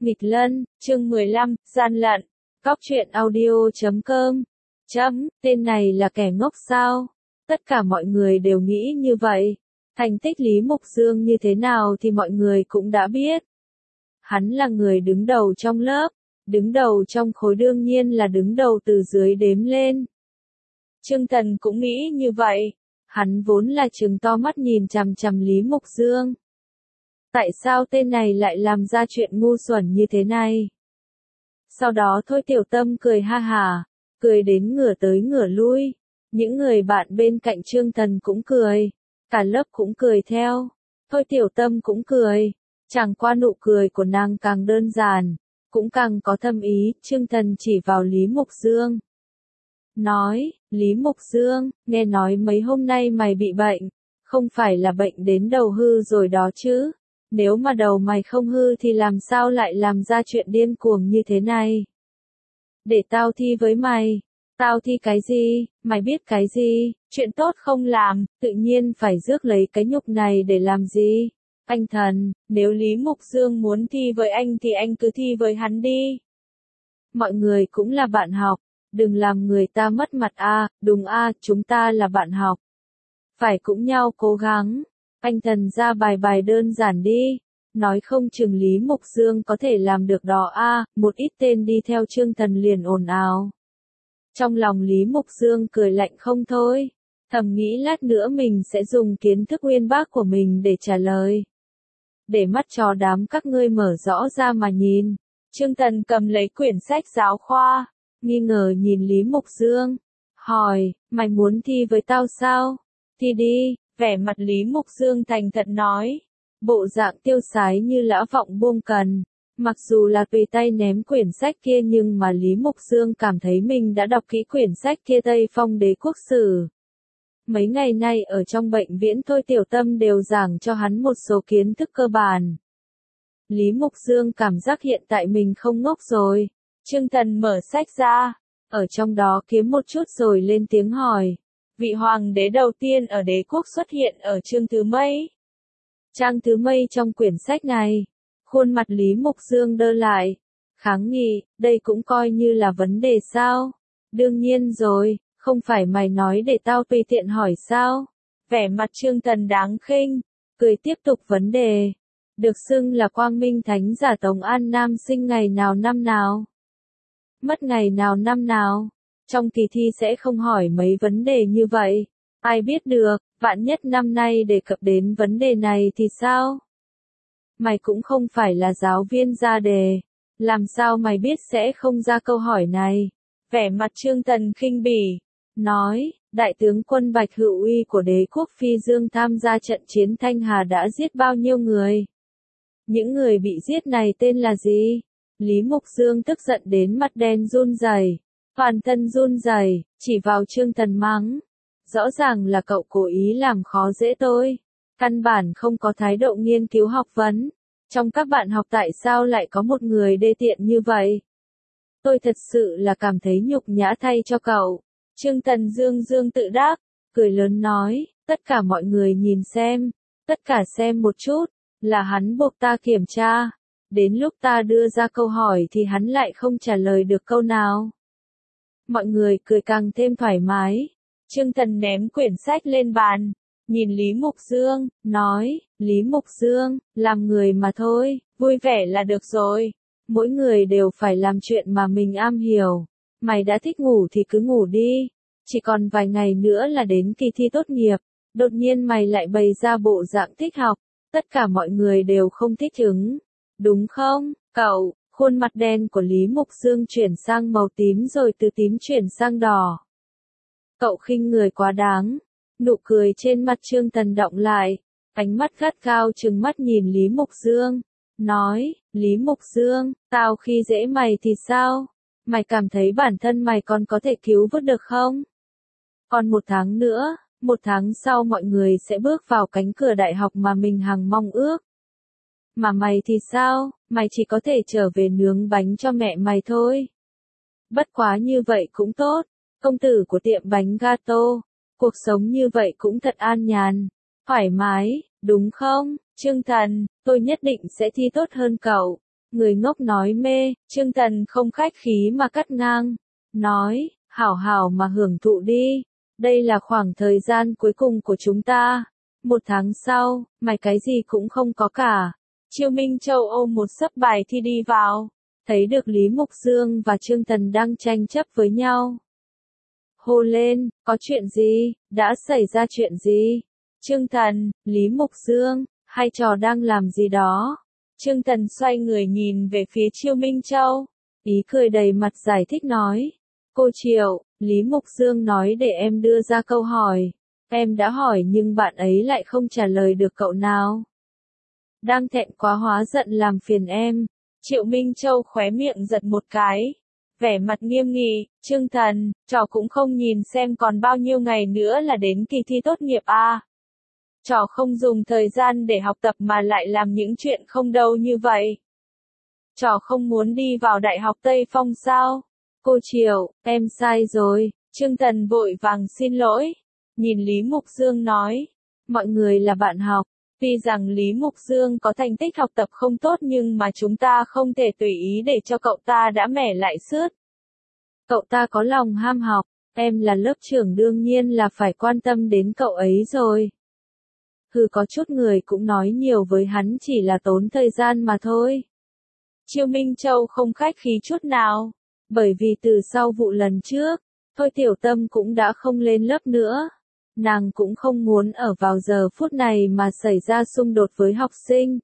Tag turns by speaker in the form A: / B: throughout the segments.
A: Nghịch lân, chương 15, gian lận. Cóc truyện audio.com. Tên này là kẻ ngốc sao? Tất cả mọi người đều nghĩ như vậy. Thành tích Lý Mục Dương như thế nào thì mọi người cũng đã biết. Hắn là người đứng đầu trong lớp, đứng đầu trong khối, đương nhiên là đứng đầu từ dưới đếm lên. Trương Thần cũng nghĩ như vậy. Hắn vốn là trừng to mắt nhìn chằm chằm Lý Mục Dương. Tại sao tên này lại làm ra chuyện ngu xuẩn như thế này? Sau đó Thôi Tiểu Tâm cười ha hả, cười đến ngửa tới ngửa lui. Những người bạn bên cạnh Trương Thần cũng cười, cả lớp cũng cười theo. Thôi Tiểu Tâm cũng cười, chẳng qua nụ cười của nàng càng đơn giản, cũng càng có thâm ý. Trương Thần chỉ vào Lý Mục Dương, nói, Lý Mục Dương, nghe nói mấy hôm nay mày bị bệnh, không phải là bệnh đến đầu hư rồi đó chứ? Nếu mà đầu mày không hư thì làm sao lại làm ra chuyện điên cuồng như thế này? Để tao thi với mày. Tao thi cái gì? Mày biết cái gì? Chuyện tốt không làm, tự nhiên phải rước lấy cái nhục này để làm gì? Anh Thần, nếu Lý Mục Dương muốn thi với anh thì anh cứ thi với hắn đi. Mọi người cũng là bạn học, đừng làm người ta mất mặt a. Đúng a, chúng ta là bạn học. Phải cũng nhau cố gắng. Anh Thần ra bài đơn giản đi, nói không chừng Lý Mục Dương có thể làm được đó a. Một ít tên đi theo Trương Thần liền ồn ào. Trong lòng Lý Mục Dương cười lạnh không thôi, thầm nghĩ lát nữa mình sẽ dùng kiến thức uyên bác của mình để trả lời. Để mắt cho đám các ngươi mở rõ ra mà nhìn. Trương Thần cầm lấy quyển sách giáo khoa, nghi ngờ nhìn Lý Mục Dương, hỏi, mày muốn thi với tao sao? Thi đi. Vẻ mặt Lý Mục Dương thành thật nói, bộ dạng tiêu sái như lã vọng buông cần. Mặc dù là tùy tay ném quyển sách kia nhưng mà Lý Mục Dương cảm thấy mình đã đọc kỹ quyển sách kia Tây Phong Đế Quốc Sử. Mấy ngày nay ở trong bệnh viện Thôi Tiểu Tâm đều giảng cho hắn một số kiến thức cơ bản. Lý Mục Dương cảm giác hiện tại mình không ngốc rồi. Trương Thần mở sách ra, ở trong đó kiếm một chút rồi lên tiếng hỏi. Vị hoàng đế đầu tiên ở đế quốc xuất hiện ở chương thứ mấy? Trang thứ mấy trong quyển sách này? Khuôn mặt Lý Mục Dương đơ lại, kháng nghị, đây cũng coi như là vấn đề sao? Đương nhiên rồi, không phải mày nói để tao tùy tiện hỏi sao? Vẻ mặt Trương Thần đáng khinh, cười tiếp tục vấn đề. Được xưng là Quang Minh Thánh giả Tống An Nam sinh ngày nào năm nào? Mất ngày nào năm nào? Trong kỳ thi sẽ không hỏi mấy vấn đề như vậy. Ai biết được, vạn nhất năm nay đề cập đến vấn đề này thì sao? Mày cũng không phải là giáo viên ra đề. Làm sao mày biết sẽ không ra câu hỏi này? Vẻ mặt Trương Thần khinh bỉ, nói, đại tướng quân Bạch Hữu Uy của đế quốc Phi Dương tham gia trận chiến Thanh Hà đã giết bao nhiêu người? Những người bị giết này tên là gì? Lý Mục Dương tức giận đến mặt đen run rẩy. Toàn thân run rẩy, chỉ vào Trương Thần mắng. Rõ ràng là cậu cố ý làm khó dễ tôi. Căn bản không có thái độ nghiên cứu học vấn. Trong các bạn học tại sao lại có một người đê tiện như vậy? Tôi thật sự là cảm thấy nhục nhã thay cho cậu. Trương Thần dương tự đắc, cười lớn nói, tất cả mọi người nhìn xem. Tất cả xem một chút, là hắn buộc ta kiểm tra. Đến lúc ta đưa ra câu hỏi thì hắn lại không trả lời được câu nào. Mọi người cười càng thêm thoải mái. Trương Thần ném quyển sách lên bàn, nhìn Lý Mục Dương, nói, Lý Mục Dương, làm người mà thôi, vui vẻ là được rồi. Mỗi người đều phải làm chuyện mà mình am hiểu. Mày đã thích ngủ thì cứ ngủ đi. Chỉ còn vài ngày nữa là đến kỳ thi tốt nghiệp. Đột nhiên mày lại bày ra bộ dạng thích học. Tất cả mọi người đều không thích ứng. Đúng không, cậu? Khuôn mặt đen của Lý Mục Dương chuyển sang màu tím rồi từ tím chuyển sang đỏ. Cậu khinh người quá đáng. Nụ cười trên mặt Trương Thần đọng lại. Ánh mắt gắt gao trừng mắt nhìn Lý Mục Dương. Nói, Lý Mục Dương, tao khi dễ mày thì sao? Mày cảm thấy bản thân mày còn có thể cứu vớt được không? Còn một tháng nữa, một tháng sau mọi người sẽ bước vào cánh cửa đại học mà mình hằng mong ước. Mà mày thì sao? Mày chỉ có thể trở về nướng bánh cho mẹ mày thôi. Bất quá như vậy cũng tốt. Công tử của tiệm bánh gato. Cuộc sống như vậy cũng thật an nhàn. Thoải mái, đúng không? Trương Thần, tôi nhất định sẽ thi tốt hơn cậu. Người ngốc nói mê, Trương Tần không khách khí mà cắt ngang. Nói, hảo hảo mà hưởng thụ đi. Đây là khoảng thời gian cuối cùng của chúng ta. 1 tháng sau, mày cái gì cũng không có cả. Chiêu Minh Châu ôm một xấp bài thi đi vào. Thấy được Lý Mục Dương và Trương Tần đang tranh chấp với nhau. Hô lên, có chuyện gì, đã xảy ra chuyện gì? Trương Tần, Lý Mục Dương, hai trò đang làm gì đó? Trương Tần xoay người nhìn về phía Chiêu Minh Châu. Ý cười đầy mặt giải thích nói. Cô Triệu, Lý Mục Dương nói để em đưa ra câu hỏi. Em đã hỏi nhưng bạn ấy lại không trả lời được cậu nào. Đang thẹn quá hóa giận làm phiền em. Triệu Minh Châu khóe miệng giật một cái. Vẻ mặt nghiêm nghị, Trương Tần, trò cũng không nhìn xem còn bao nhiêu ngày nữa là đến kỳ thi tốt nghiệp à. Trò không dùng thời gian để học tập mà lại làm những chuyện không đâu như vậy. Trò không muốn đi vào Đại học Tây Phong sao? Cô Triệu, em sai rồi. Trương Tần vội vàng xin lỗi. Nhìn Lý Mục Dương nói. Mọi người là bạn học. Tuy rằng Lý Mục Dương có thành tích học tập không tốt nhưng mà chúng ta không thể tùy ý để cho cậu ta đã mẻ lại sướt. Cậu ta có lòng ham học. Em là lớp trưởng đương nhiên là phải quan tâm đến cậu ấy rồi. Có chút người cũng nói nhiều với hắn chỉ là tốn thời gian mà thôi. Chiêu Minh Châu không khách khí chút nào. Bởi vì từ sau vụ lần trước, Thôi Tiểu Tâm cũng đã không lên lớp nữa. Nàng cũng không muốn ở vào giờ phút này mà xảy ra xung đột với học sinh.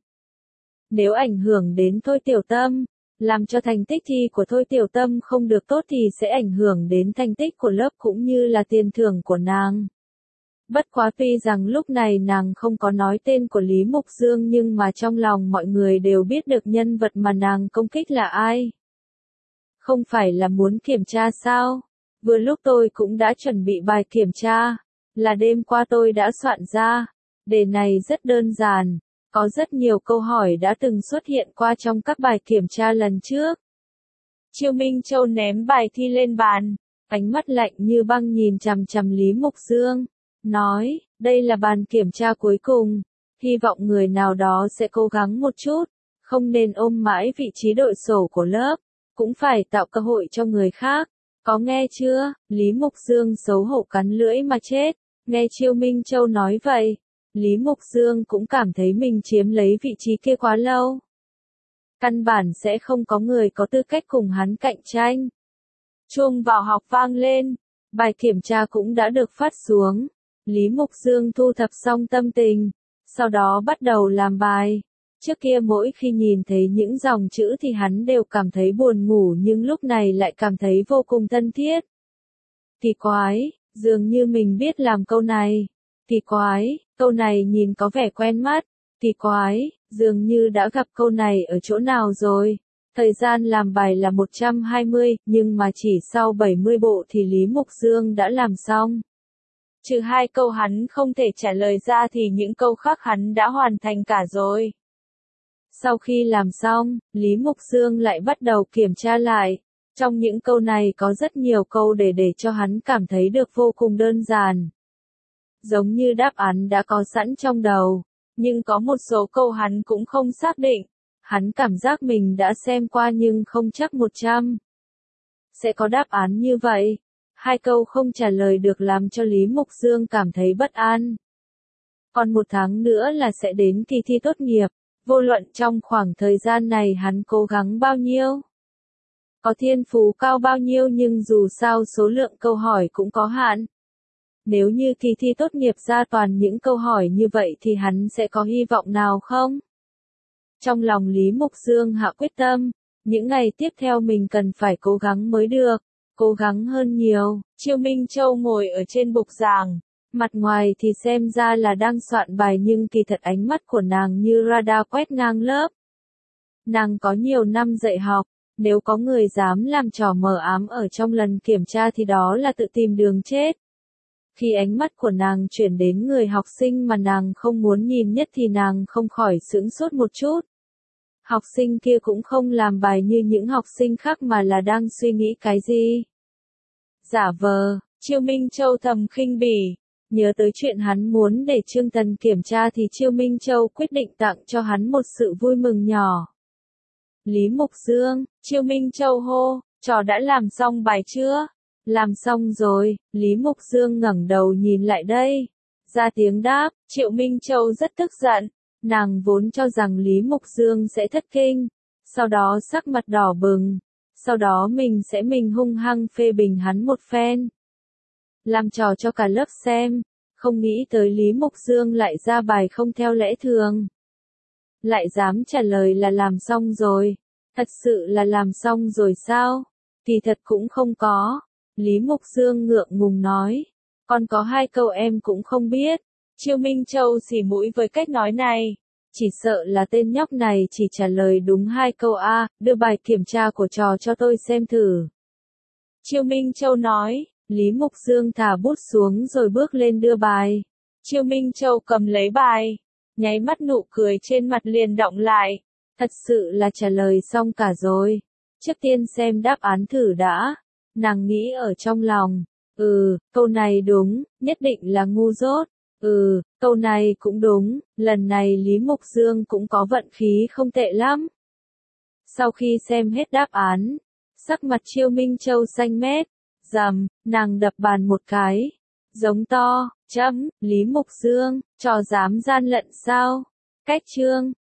A: Nếu ảnh hưởng đến Thôi Tiểu Tâm, làm cho thành tích thi của Thôi Tiểu Tâm không được tốt thì sẽ ảnh hưởng đến thành tích của lớp cũng như là tiền thưởng của nàng. Bất quá tuy rằng lúc này nàng không có nói tên của Lý Mục Dương nhưng mà trong lòng mọi người đều biết được nhân vật mà nàng công kích là ai. Không phải là muốn kiểm tra sao? Vừa lúc tôi cũng đã chuẩn bị bài kiểm tra. Là đêm qua tôi đã soạn ra. Đề này rất đơn giản. Có rất nhiều câu hỏi đã từng xuất hiện qua trong các bài kiểm tra lần trước. Chiêu Minh Châu ném bài thi lên bàn. Ánh mắt lạnh như băng nhìn chằm chằm Lý Mục Dương. Nói, đây là bàn kiểm tra cuối cùng. Hy vọng người nào đó sẽ cố gắng một chút. Không nên ôm mãi vị trí đội sổ của lớp. Cũng phải tạo cơ hội cho người khác. Có nghe chưa? Lý Mục Dương xấu hổ cắn lưỡi mà chết. Nghe Chiêu Minh Châu nói vậy. Lý Mục Dương cũng cảm thấy mình chiếm lấy vị trí kia quá lâu. Căn bản sẽ không có người có tư cách cùng hắn cạnh tranh. Chuông vào học vang lên. Bài kiểm tra cũng đã được phát xuống. Lý Mục Dương thu thập xong tâm tình. Sau đó bắt đầu làm bài. Trước kia mỗi khi nhìn thấy những dòng chữ thì hắn đều cảm thấy buồn ngủ nhưng lúc này lại cảm thấy vô cùng thân thiết. Kỳ quái, dường như mình biết làm câu này. Kỳ quái, câu này nhìn có vẻ quen mắt. Kỳ quái, dường như đã gặp câu này ở chỗ nào rồi. Thời gian làm bài là 120, nhưng mà chỉ sau 70 bộ thì Lý Mục Dương đã làm xong. Trừ 2 câu hắn không thể trả lời ra thì những câu khác hắn đã hoàn thành cả rồi. Sau khi làm xong, Lý Mục Dương lại bắt đầu kiểm tra lại. Trong những câu này có rất nhiều câu để cho hắn cảm thấy được vô cùng đơn giản. Giống như đáp án đã có sẵn trong đầu. Nhưng có một số câu hắn cũng không xác định. Hắn cảm giác mình đã xem qua nhưng không chắc 100. Sẽ có đáp án như vậy. 2 câu không trả lời được làm cho Lý Mục Dương cảm thấy bất an. Còn 1 tháng nữa là sẽ đến kỳ thi tốt nghiệp. Vô luận trong khoảng thời gian này hắn cố gắng bao nhiêu. Có thiên phú cao bao nhiêu nhưng dù sao số lượng câu hỏi cũng có hạn. Nếu như kỳ thi tốt nghiệp ra toàn những câu hỏi như vậy thì hắn sẽ có hy vọng nào không? Trong lòng Lý Mục Dương hạ quyết tâm, những ngày tiếp theo mình cần phải cố gắng mới được, cố gắng hơn nhiều. Chiêu Minh Châu ngồi ở trên bục giảng, mặt ngoài thì xem ra là đang soạn bài nhưng kỳ thật ánh mắt của nàng như radar quét ngang lớp. Nàng có nhiều năm dạy học, nếu có người dám làm trò mờ ám ở trong lần kiểm tra thì đó là tự tìm đường chết. Khi ánh mắt của nàng chuyển đến người học sinh mà nàng không muốn nhìn nhất thì nàng không khỏi sững sốt một chút. Học sinh kia cũng không làm bài như những học sinh khác mà là đang suy nghĩ cái gì. Giả vờ, Chiêu Minh Châu thầm khinh bỉ. Nhớ tới chuyện hắn muốn để Trương Tần kiểm tra thì Chiêu Minh Châu quyết định tặng cho hắn một sự vui mừng nhỏ. Lý Mục Dương, Chiêu Minh Châu hô, trò đã làm xong bài chưa? Làm xong rồi, Lý Mục Dương ngẩng đầu nhìn lại đây. Ra tiếng đáp, Triệu Minh Châu rất tức giận. Nàng vốn cho rằng Lý Mục Dương sẽ thất kinh. Sau đó sắc mặt đỏ bừng. Sau đó mình hung hăng phê bình hắn một phen. Làm trò cho cả lớp xem. Không nghĩ tới Lý Mục Dương lại ra bài không theo lẽ thường. Lại dám trả lời là làm xong rồi. Thật sự là làm xong rồi sao? Kỳ thật cũng không có. Lý Mục Dương ngượng ngùng nói. Còn có 2 câu em cũng không biết. Chiêu Minh Châu xì mũi với cách nói này. Chỉ sợ là tên nhóc này chỉ trả lời đúng 2 câu A, đưa bài kiểm tra của trò cho tôi xem thử. Chiêu Minh Châu nói. Lý Mục Dương thả bút xuống rồi bước lên đưa bài. Chiêu Minh Châu cầm lấy bài. Nháy mắt nụ cười trên mặt liền đọng lại. Thật sự là trả lời xong cả rồi. Trước tiên xem đáp án thử đã. Nàng nghĩ ở trong lòng. Câu này đúng, nhất định là ngu dốt. Câu này cũng đúng, lần này Lý Mục Dương cũng có vận khí không tệ lắm. Sau khi xem hết đáp án, sắc mặt Chiêu Minh Châu xanh mét. Rầm, nàng đập bàn một cái. Giống to, Lý Mục Dương, trò dám gian lận sao? Cách chương